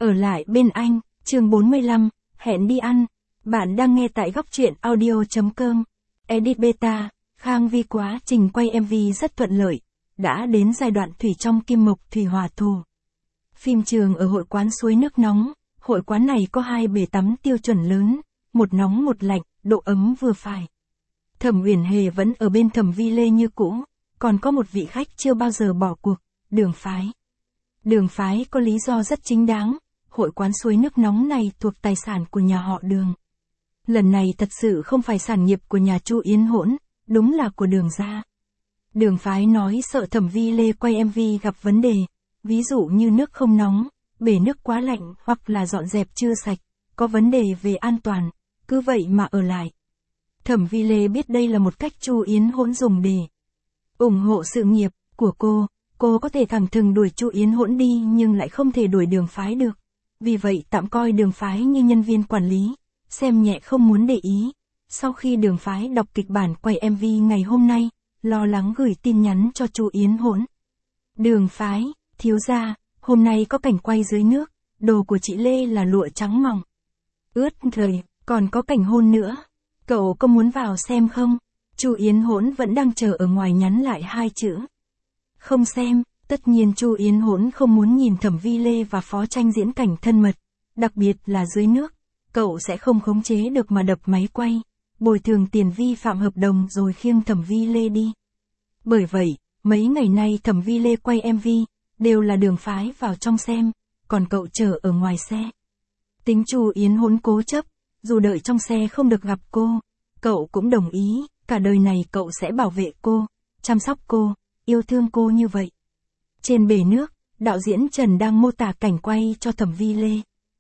Ở lại bên anh, chương 45, hẹn đi ăn. Bạn đang nghe tại góc truyện audio.com. Edit Beta, Khang Vi quá trình quay MV rất thuận lợi. Đã đến giai đoạn Thủy trong Kim Mộc Thủy Hỏa Thù. Phim trường ở hội quán suối nước nóng. Hội quán này có 2 bể tắm tiêu chuẩn lớn, một nóng một lạnh, độ ấm vừa phải. Thẩm Uyển Hề vẫn ở bên Thẩm Vi Lê như cũ, còn có một vị khách chưa bao giờ bỏ cuộc, Đường Phái. Đường Phái có lý do rất chính đáng, hội quán suối nước nóng này thuộc tài sản của nhà họ Đường. Lần này thật sự không phải sản nghiệp của nhà Chu Yến Hỗn, đúng là của Đường gia. Đường Phái nói sợ Thẩm Vi Lê quay MV gặp vấn đề, ví dụ như nước không nóng, bể nước quá lạnh hoặc là dọn dẹp chưa sạch, có vấn đề về an toàn, cứ vậy mà ở lại. Thẩm Vi Lê biết đây là một cách Chu Yến Hỗn dùng để ủng hộ sự nghiệp của cô có thể thẳng thừng đuổi Chu Yến Hỗn đi nhưng lại không thể đuổi Đường Phái được. Vì vậy tạm coi Đường Phái như nhân viên quản lý, xem nhẹ không muốn để ý. Sau khi Đường Phái đọc kịch bản quay MV ngày hôm nay, lo lắng gửi tin nhắn cho Chu Yến Hỗn. Đường Phái, thiếu gia, hôm nay có cảnh quay dưới nước, đồ của chị Lê là lụa trắng mỏng, ướt rời, còn có cảnh hôn nữa. Cậu có muốn vào xem không? Chu Yến Hỗn vẫn đang chờ ở ngoài nhắn lại 2 chữ. Không xem, tất nhiên Chu Yến Hỗn không muốn nhìn Thẩm Vi Lê và Phó Tranh diễn cảnh thân mật, đặc biệt là dưới nước, cậu sẽ không khống chế được mà đập máy quay, bồi thường tiền vi phạm hợp đồng rồi khiêng Thẩm Vi Lê đi. Bởi vậy, mấy ngày nay Thẩm Vi Lê quay MV, đều là Đường Phái vào trong xem, còn cậu chờ ở ngoài xe. Tính Chu Yến Hỗn cố chấp, dù đợi trong xe không được gặp cô, cậu cũng đồng ý, cả đời này cậu sẽ bảo vệ cô, chăm sóc cô, yêu thương cô như vậy. Trên bể nước, đạo diễn Trần đang mô tả cảnh quay cho Thẩm Vi Lê.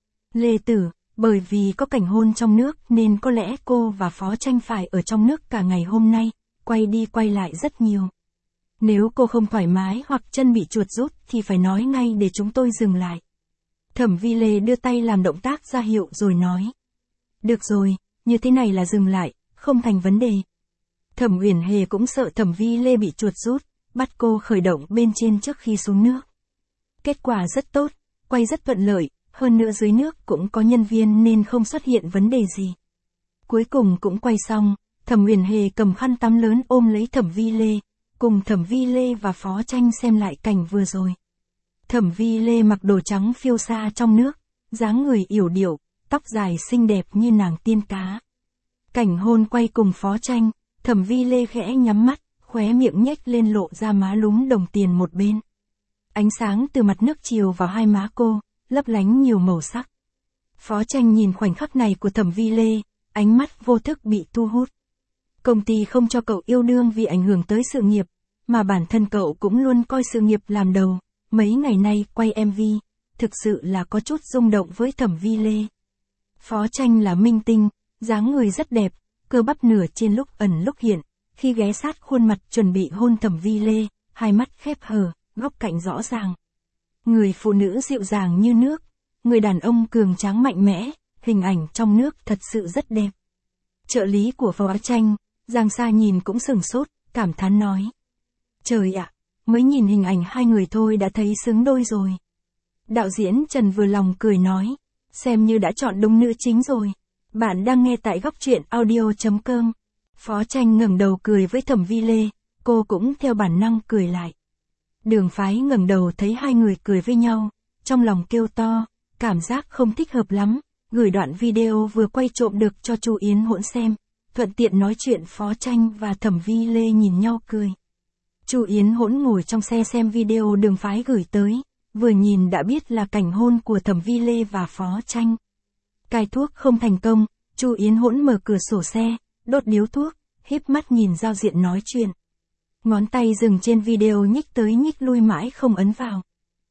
Lê tử, bởi vì có cảnh hôn trong nước nên có lẽ cô và Phó Tranh phải ở trong nước cả ngày hôm nay, quay đi quay lại rất nhiều. Nếu cô không thoải mái hoặc chân bị chuột rút thì phải nói ngay để chúng tôi dừng lại. Thẩm Vi Lê đưa tay làm động tác ra hiệu rồi nói. Được rồi, như thế này là dừng lại, không thành vấn đề. Thẩm Uyển Hề cũng sợ Thẩm Vi Lê bị chuột rút, bắt cô khởi động bên trên trước khi xuống nước. Kết quả rất tốt, quay rất thuận lợi, hơn nữa dưới nước cũng có nhân viên nên không xuất hiện vấn đề gì. Cuối cùng cũng quay xong, Thẩm Uyển Hề cầm khăn tắm lớn ôm lấy Thẩm Vi Lê, cùng Thẩm Vi Lê và Phó Tranh xem lại cảnh vừa rồi. Thẩm Vi Lê mặc đồ trắng phiêu xa trong nước, dáng người yểu điệu, tóc dài xinh đẹp như nàng tiên cá. Cảnh hôn quay cùng Phó Tranh, Thẩm Vi Lê khẽ nhắm mắt, khóe miệng nhếch lên lộ ra má lúm đồng tiền một bên. Ánh sáng từ mặt nước chiếu vào hai má cô, lấp lánh nhiều màu sắc. Phó Tranh nhìn khoảnh khắc này của Thẩm Vi Lê, ánh mắt vô thức bị thu hút. Công ty không cho cậu yêu đương vì ảnh hưởng tới sự nghiệp, mà bản thân cậu cũng luôn coi sự nghiệp làm đầu. Mấy ngày nay quay MV, thực sự là có chút rung động với Thẩm Vi Lê. Phó Tranh là minh tinh, dáng người rất đẹp, cơ bắp nửa trên lúc ẩn lúc hiện, khi ghé sát khuôn mặt chuẩn bị hôn Thẩm Vi Lê, hai mắt khép hờ, góc cạnh rõ ràng. Người phụ nữ dịu dàng như nước, người đàn ông cường tráng mạnh mẽ, hình ảnh trong nước thật sự rất đẹp. Trợ lý của Phó Tranh, Giang Sa nhìn cũng sửng sốt, cảm thán nói. Trời ạ, mới nhìn hình ảnh hai người thôi đã thấy xứng đôi rồi. Đạo diễn Trần vừa lòng cười nói, xem như đã chọn đúng nữ chính rồi. Bạn đang nghe tại góc truyện audio.com. Phó Tranh ngẩng đầu cười với Thẩm Vi Lê, cô cũng theo bản năng cười lại. Đường Phái ngẩng đầu thấy hai người cười với nhau, trong lòng kêu to, cảm giác không thích hợp lắm, gửi đoạn video vừa quay trộm được cho Chu Yến Hỗn xem, thuận tiện nói chuyện. Phó Tranh và Thẩm Vi Lê nhìn nhau cười. Chu Yến Hỗn ngồi trong xe xem video Đường Phái gửi tới, vừa nhìn đã biết là cảnh hôn của Thẩm Vi Lê và Phó Tranh. Cai thuốc không thành công, Chu Yến Hỗn mở cửa sổ xe, đốt điếu thuốc, híp mắt nhìn giao diện nói chuyện. Ngón tay dừng trên video nhích tới nhích lui mãi không ấn vào.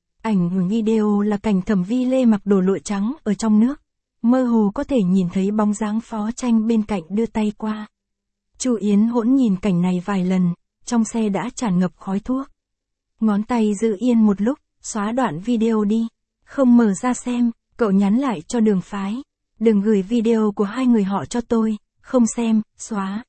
Ảnh video là cảnh Thẩm Vi Lê mặc đồ lụa trắng ở trong nước, mơ hồ có thể nhìn thấy bóng dáng Phó Tranh bên cạnh đưa tay qua. Chu Yến Hỗn nhìn cảnh này vài lần, trong xe đã tràn ngập khói thuốc. Ngón tay giữ yên một lúc, xóa đoạn video đi, không mở ra xem, cậu nhắn lại cho Đường Phái. Đừng gửi video của hai người họ cho tôi, không xem, xóa.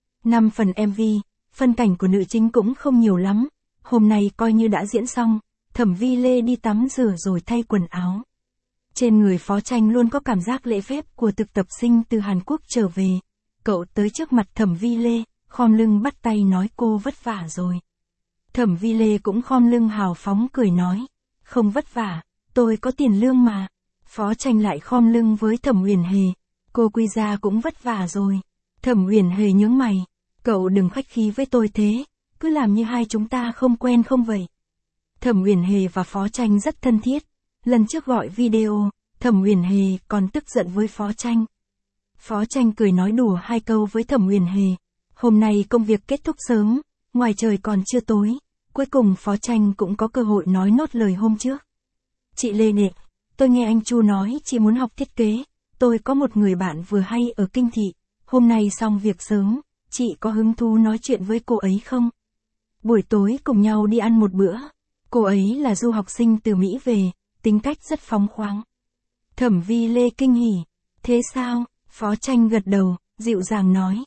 5 phần MV, phân cảnh của nữ chính cũng không nhiều lắm, hôm nay coi như đã diễn xong, Thẩm Vi Lê đi tắm rửa rồi thay quần áo. Trên người Phó Tranh luôn có cảm giác lễ phép của thực tập sinh từ Hàn Quốc trở về. Cậu tới trước mặt Thẩm Vi Lê, khom lưng bắt tay nói cô vất vả rồi. Thẩm Vi Lê cũng khom lưng hào phóng cười nói, không vất vả, tôi có tiền lương mà. Phó Tranh lại khom lưng với Thẩm Uyển Hề, cô quy ra cũng vất vả rồi. Thẩm Uyển Hề nhướng mày, cậu đừng khách khí với tôi thế, cứ làm như hai chúng ta không quen không vậy. Thẩm Uyển Hề và Phó Tranh rất thân thiết, lần trước gọi video, Thẩm Uyển Hề còn tức giận với Phó Tranh. Phó Tranh cười nói đùa hai câu với Thẩm Uyển Hề, hôm nay công việc kết thúc sớm, ngoài trời còn chưa tối, cuối cùng Phó Tranh cũng có cơ hội nói nốt lời hôm trước. Chị Lê Nệ, tôi nghe anh Chu nói chị muốn học thiết kế, tôi có một người bạn vừa hay ở Kinh Thị, hôm nay xong việc sớm, chị có hứng thú nói chuyện với cô ấy không? Buổi tối cùng nhau đi ăn một bữa, cô ấy là du học sinh từ Mỹ về, tính cách rất phóng khoáng. Thẩm Vi Lê kinh hỉ, thế sao? Phó Tranh gật đầu, dịu dàng nói,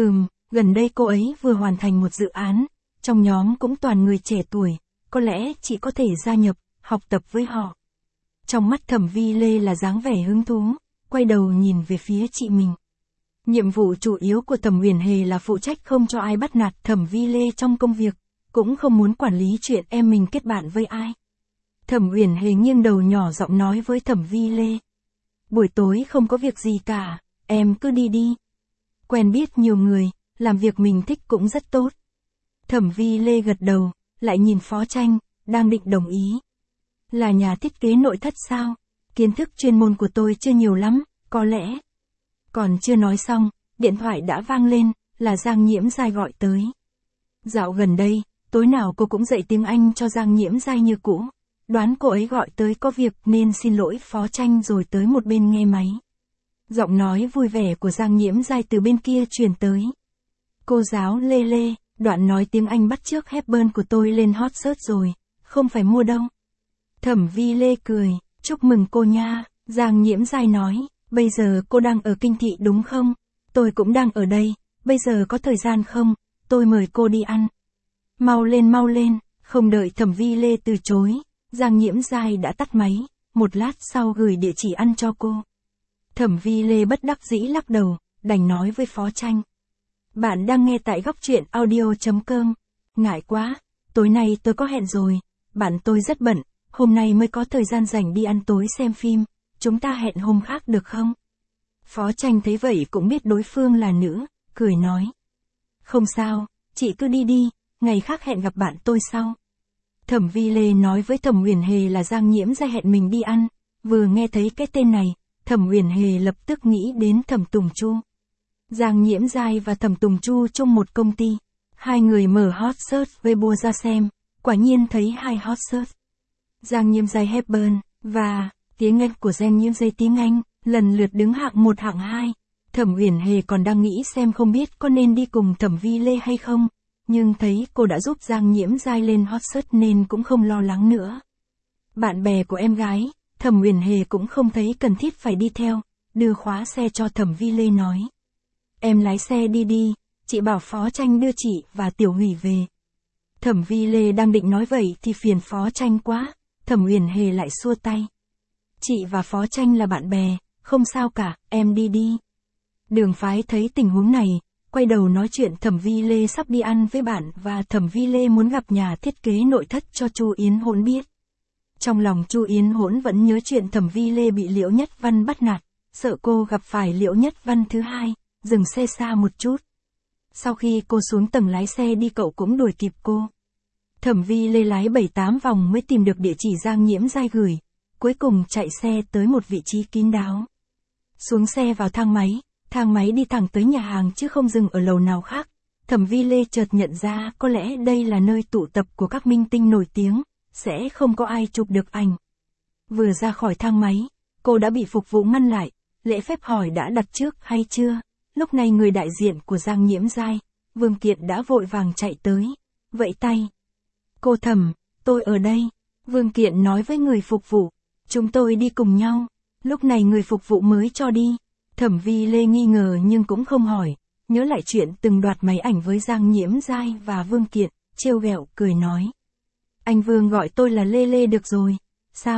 gần đây cô ấy vừa hoàn thành một dự án, trong nhóm cũng toàn người trẻ tuổi, có lẽ chị có thể gia nhập, học tập với họ. Trong mắt Thẩm Vi Lê là dáng vẻ hứng thú, quay đầu nhìn về phía chị mình. Nhiệm vụ chủ yếu của Thẩm Uyển Hề là phụ trách không cho ai bắt nạt Thẩm Vi Lê trong công việc, cũng không muốn quản lý chuyện em mình kết bạn với ai. Thẩm Uyển Hề nghiêng đầu nhỏ giọng nói với Thẩm Vi Lê. Buổi tối không có việc gì cả, em cứ đi đi. Quen biết nhiều người, làm việc mình thích cũng rất tốt. Thẩm Vi Lê gật đầu, lại nhìn Phó Tranh, đang định đồng ý. Là nhà thiết kế nội thất sao? Kiến thức chuyên môn của tôi chưa nhiều lắm, có lẽ. Còn chưa nói xong, điện thoại đã vang lên, là Giang Nhiễm Giai gọi tới. Dạo gần đây, tối nào cô cũng dạy tiếng Anh cho Giang Nhiễm Giai như cũ. Đoán cô ấy gọi tới có việc nên xin lỗi Phó Tranh rồi tới một bên nghe máy. Giọng nói vui vẻ của Giang Nhiễm Giai từ bên kia truyền tới. Cô giáo Lê Lê, đoạn nói tiếng Anh bắt chước Hepburn của tôi lên hot search rồi, không phải mua đâu. Thẩm Vi Lê cười, chúc mừng cô nha. Giang Nhiễm Giai nói, bây giờ cô đang ở Kinh Thị đúng không? Tôi cũng đang ở đây, bây giờ có thời gian không? Tôi mời cô đi ăn. Mau lên, không đợi Thẩm Vi Lê từ chối, Giang Nhiễm Giai đã tắt máy, một lát sau gửi địa chỉ ăn cho cô. Thẩm Vi Lê bất đắc dĩ lắc đầu, đành nói với Phó Tranh. Bạn đang nghe tại góc truyện audio.com. Ngại quá, tối nay tôi có hẹn rồi, bạn tôi rất bận, hôm nay mới có thời gian rảnh đi ăn tối xem phim, chúng ta hẹn hôm khác được không? Phó Tranh thấy vậy cũng biết đối phương là nữ, cười nói. Không sao, chị cứ đi đi, ngày khác hẹn gặp bạn tôi sau. Thẩm Vi Lê nói với Thẩm Uyển Hề là Giang Nhiễm Giai hẹn mình đi ăn, vừa nghe thấy cái tên này, Thẩm Uyển Hề lập tức nghĩ đến Thẩm Tùng Chu. Giang Nhiễm Giai và Thẩm Tùng Chu chung một công ty, hai người mở hot search Weibo ra xem, quả nhiên thấy hai hot search. Giang Nhiễm Giai Hepburn, và tiếng Anh của Giang Nhiễm Giai tiếng Anh, lần lượt đứng hạng 1 hạng 2. Thẩm Uyển Hề còn đang nghĩ xem không biết có nên đi cùng Thẩm Vi Lê hay không, nhưng thấy cô đã giúp Giang Nhiễm Giai lên hot search nên cũng không lo lắng nữa. Bạn bè của em gái, Thẩm Uyển Hề cũng không thấy cần thiết phải đi theo, đưa khóa xe cho Thẩm Vi Lê nói. Em lái xe đi đi, chị bảo Phó Tranh đưa chị và Tiểu Hủy về. Thẩm Vi Lê đang định nói vậy thì phiền Phó Tranh quá, Thẩm Uyển Hề lại xua tay. Chị và Phó Tranh là bạn bè, không sao cả, em đi đi. Đường Phái thấy tình huống này, quay đầu nói chuyện Thẩm Vi Lê sắp đi ăn với bạn và Thẩm Vi Lê muốn gặp nhà thiết kế nội thất cho Chu Yến Hỗn biết. Trong lòng Chu Yến Hỗn vẫn nhớ chuyện Thẩm Vi Lê bị Liễu Nhất Văn bắt nạt, sợ cô gặp phải Liễu Nhất Văn thứ hai, dừng xe xa một chút. Sau khi cô xuống tầng lái xe đi cậu cũng đuổi kịp cô. Thẩm Vi Lê lái 7-8 vòng mới tìm được địa chỉ Giang Nhiễm Giai gửi, cuối cùng chạy xe tới một vị trí kín đáo. Xuống xe vào thang máy đi thẳng tới nhà hàng chứ không dừng ở lầu nào khác. Thẩm Vi Lê chợt nhận ra có lẽ đây là nơi tụ tập của các minh tinh nổi tiếng, sẽ không có ai chụp được ảnh. Vừa ra khỏi thang máy, cô đã bị phục vụ ngăn lại, lễ phép hỏi đã đặt trước hay chưa. Lúc này người đại diện của Giang Nhiễm Giai, Vương Kiện đã vội vàng chạy tới, vẫy tay. Cô Thẩm, tôi ở đây. Vương Kiện nói với người phục vụ, chúng tôi đi cùng nhau. Lúc này người phục vụ mới cho đi. Thẩm Vi Lê nghi ngờ nhưng cũng không hỏi, nhớ lại chuyện từng đoạt máy ảnh với Giang Nhiễm Giai và Vương Kiện, trêu ghẹo cười nói. Anh Vương gọi tôi là Lê Lê được rồi. Sao,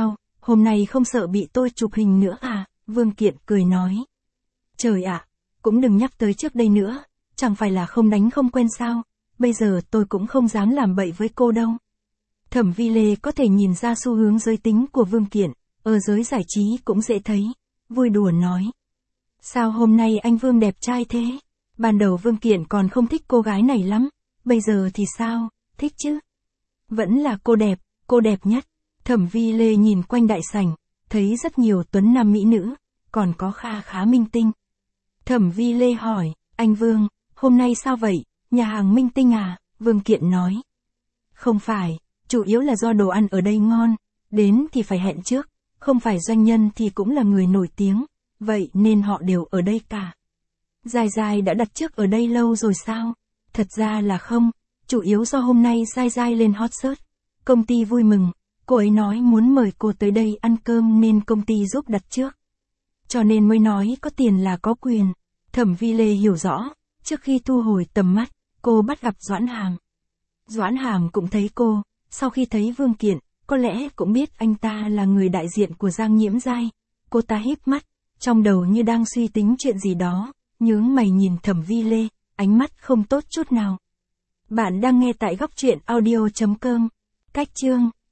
hôm nay không sợ bị tôi chụp hình nữa à? Vương Kiện cười nói. Trời ạ, cũng đừng nhắc tới trước đây nữa, chẳng phải là không đánh không quen sao, bây giờ tôi cũng không dám làm bậy với cô đâu. Thẩm Vi Lê có thể nhìn ra xu hướng giới tính của Vương Kiện, ở giới giải trí cũng dễ thấy, vui đùa nói. Sao hôm nay anh Vương đẹp trai thế? Ban đầu Vương Kiện còn không thích cô gái này lắm, bây giờ thì sao, thích chứ? Vẫn là cô đẹp nhất. Thẩm Vi Lê nhìn quanh đại sảnh, thấy rất nhiều tuấn nam mỹ nữ, còn có kha khá minh tinh. Thẩm Vi Lê hỏi, anh Vương, hôm nay sao vậy, nhà hàng minh tinh à? Vương Kiện nói. Không phải, chủ yếu là do đồ ăn ở đây ngon, đến thì phải hẹn trước, không phải doanh nhân thì cũng là người nổi tiếng, vậy nên họ đều ở đây cả. Giai Giai đã đặt trước ở đây lâu rồi sao? Thật ra là không, chủ yếu do hôm nay Giai Giai lên hot search, công ty vui mừng, cô ấy nói muốn mời cô tới đây ăn cơm nên công ty giúp đặt trước. Cho nên mới nói có tiền là có quyền. Thẩm Vi Lê hiểu rõ, trước khi thu hồi tầm mắt, cô bắt gặp Doãn Hàm. Doãn Hàm cũng thấy cô, sau khi thấy Vương Kiện, có lẽ cũng biết anh ta là người đại diện của Giang Nhiễm Giai. Cô ta híp mắt, trong đầu như đang suy tính chuyện gì đó, nhướng mày nhìn Thẩm Vi Lê, ánh mắt không tốt chút nào. Bạn đang nghe tại góc truyện audio.com. Cách chương